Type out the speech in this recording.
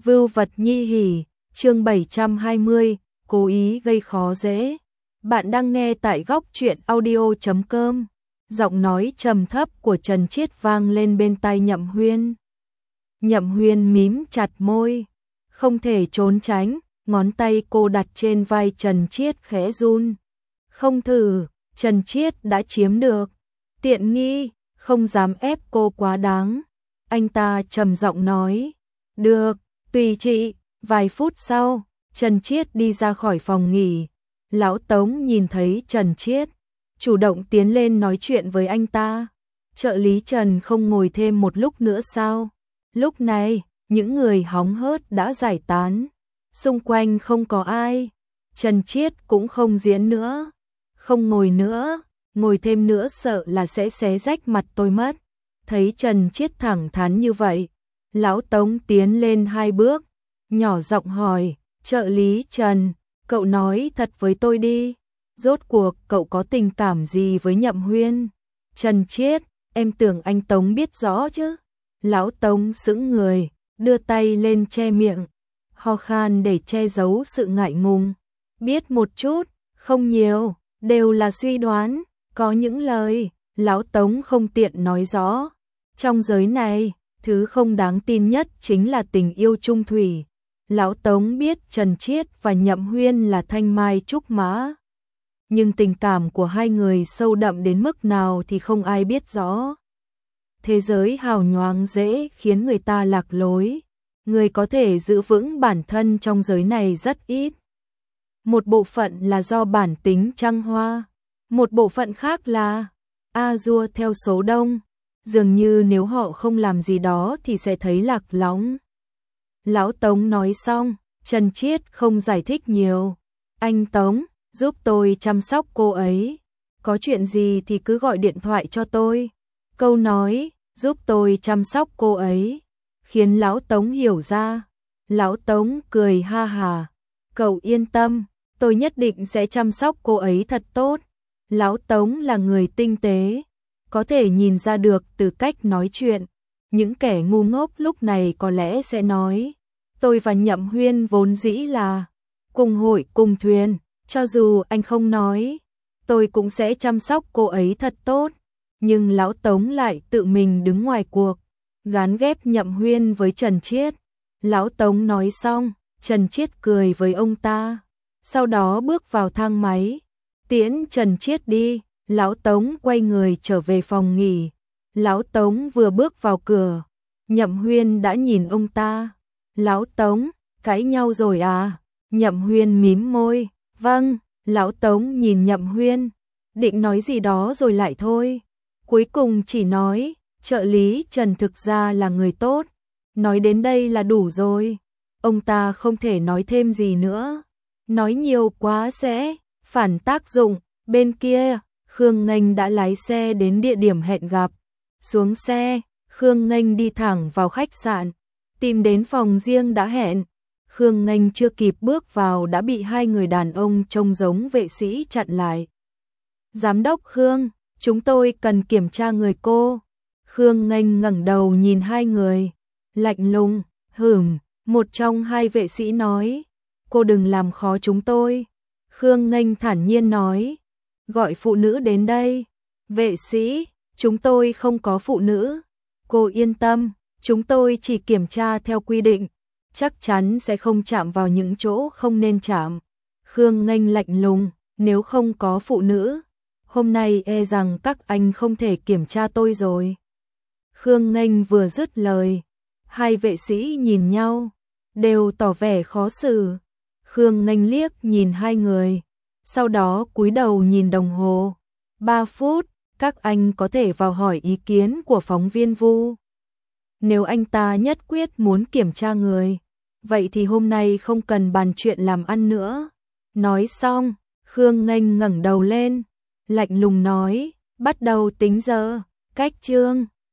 Vưu vật nhi hỉ, chương 720, cố ý gây khó dễ. Bạn đang nghe tại góc truyện audio.com. Giọng nói trầm thấp của Trần Chiết vang lên bên tai Nhậm Huyên. Nhậm Huyên mím chặt môi, không thể trốn tránh, ngón tay cô đặt trên vai Trần Chiết khẽ run. Không thử, Trần Chiết đã chiếm được tiện nghi, không dám ép cô quá đáng. Anh ta trầm giọng nói, được, tùy chị. Vài phút sau, Trần Chiết đi ra khỏi phòng nghỉ. Lão Tống nhìn thấy Trần Chiết, chủ động tiến lên nói chuyện với anh ta. Trợ lý Trần không ngồi thêm một lúc nữa sao? Lúc này, những người hóng hớt đã giải tán. Xung quanh không có ai. Trần Chiết cũng không diễn nữa. Không ngồi nữa, ngồi thêm nữa sợ là sẽ xé rách mặt tôi mất. Thấy Trần Chiết thẳng thắn như vậy, Lão Tống tiến lên 2 bước, nhỏ giọng hỏi, trợ lý Trần, cậu nói thật với tôi đi, rốt cuộc cậu có tình cảm gì với Nhậm Huyên? Trần Chiết, em tưởng anh Tống biết rõ chứ. Lão Tống sững người, đưa tay lên che miệng, ho khan để che giấu sự ngại ngùng. Biết một chút, không nhiều, đều là suy đoán, có những lời, Lão Tống không tiện nói rõ. Trong giới này, thứ không đáng tin nhất chính là tình yêu chung thủy. Lão Tống biết Trần Chiết và Nhậm Huyên là thanh mai trúc mã. Nhưng tình cảm của hai người sâu đậm đến mức nào thì không ai biết rõ. Thế giới hào nhoáng dễ khiến người ta lạc lối. Người có thể giữ vững bản thân trong giới này rất ít. Một bộ phận là do bản tính trăng hoa. Một bộ phận khác là a-dua theo số đông. Dường như nếu họ không làm gì đó thì sẽ thấy lạc lõng. Lão Tống nói xong, Trần Chiết không giải thích nhiều. Anh Tống, giúp tôi chăm sóc cô ấy. Có chuyện gì thì cứ gọi điện thoại cho tôi. Câu nói, giúp tôi chăm sóc cô ấy, khiến Lão Tống hiểu ra. Lão Tống cười ha hà. Cậu yên tâm, tôi nhất định sẽ chăm sóc cô ấy thật tốt. Lão Tống là người tinh tế, có thể nhìn ra được từ cách nói chuyện. Những kẻ ngu ngốc lúc này có lẽ sẽ nói, tôi và Nhậm Huyên vốn dĩ là cùng hội cùng thuyền, cho dù anh không nói, tôi cũng sẽ chăm sóc cô ấy thật tốt. Nhưng Lão Tống lại tự mình đứng ngoài cuộc, gán ghép Nhậm Huyên với Trần Chiết. Lão Tống nói xong, Trần Chiết cười với ông ta, sau đó bước vào thang máy, tiễn Trần Chiết đi. Lão Tống quay người trở về phòng nghỉ. Lão Tống vừa bước vào cửa, Nhậm Huyên đã nhìn ông ta. Lão Tống, cãi nhau rồi à? Nhậm Huyên mím môi. Vâng. Lão Tống nhìn Nhậm Huyên, định nói gì đó rồi lại thôi. Cuối cùng chỉ nói, trợ lý Trần thực ra là người tốt. Nói đến đây là đủ rồi. Ông ta không thể nói thêm gì nữa. Nói nhiều quá sẽ phản tác dụng. Bên kia, Khương Nghênh đã lái xe đến địa điểm hẹn gặp. Xuống xe, Khương Nghênh đi thẳng vào khách sạn, tìm đến phòng riêng đã hẹn. Khương Nghênh chưa kịp bước vào đã bị 2 người đàn ông trông giống vệ sĩ chặn lại. Giám đốc Khương, chúng tôi cần kiểm tra người cô. Khương Nghênh ngẩng đầu nhìn 2 người, lạnh lùng, một trong 2 vệ sĩ nói, cô đừng làm khó chúng tôi. Khương Nghênh thản nhiên nói, gọi phụ nữ đến đây. Vệ sĩ, chúng tôi không có phụ nữ. Cô yên tâm, chúng tôi chỉ kiểm tra theo quy định, chắc chắn sẽ không chạm vào những chỗ không nên chạm. Khương Nghênh lạnh lùng, nếu không có phụ nữ, hôm nay e rằng các anh không thể kiểm tra tôi rồi. Khương Nghênh vừa dứt lời, 2 vệ sĩ nhìn nhau, đều tỏ vẻ khó xử. Khương Nghênh liếc nhìn 2 người, sau đó cúi đầu nhìn đồng hồ. 3 phút, các anh có thể vào hỏi ý kiến của phóng viên Vu. Nếu anh ta nhất quyết muốn kiểm tra người, vậy thì hôm nay không cần bàn chuyện làm ăn nữa. Nói xong, Khương Nghênh ngẩng đầu lên, lạnh lùng nói, bắt đầu tính giờ. Cách chương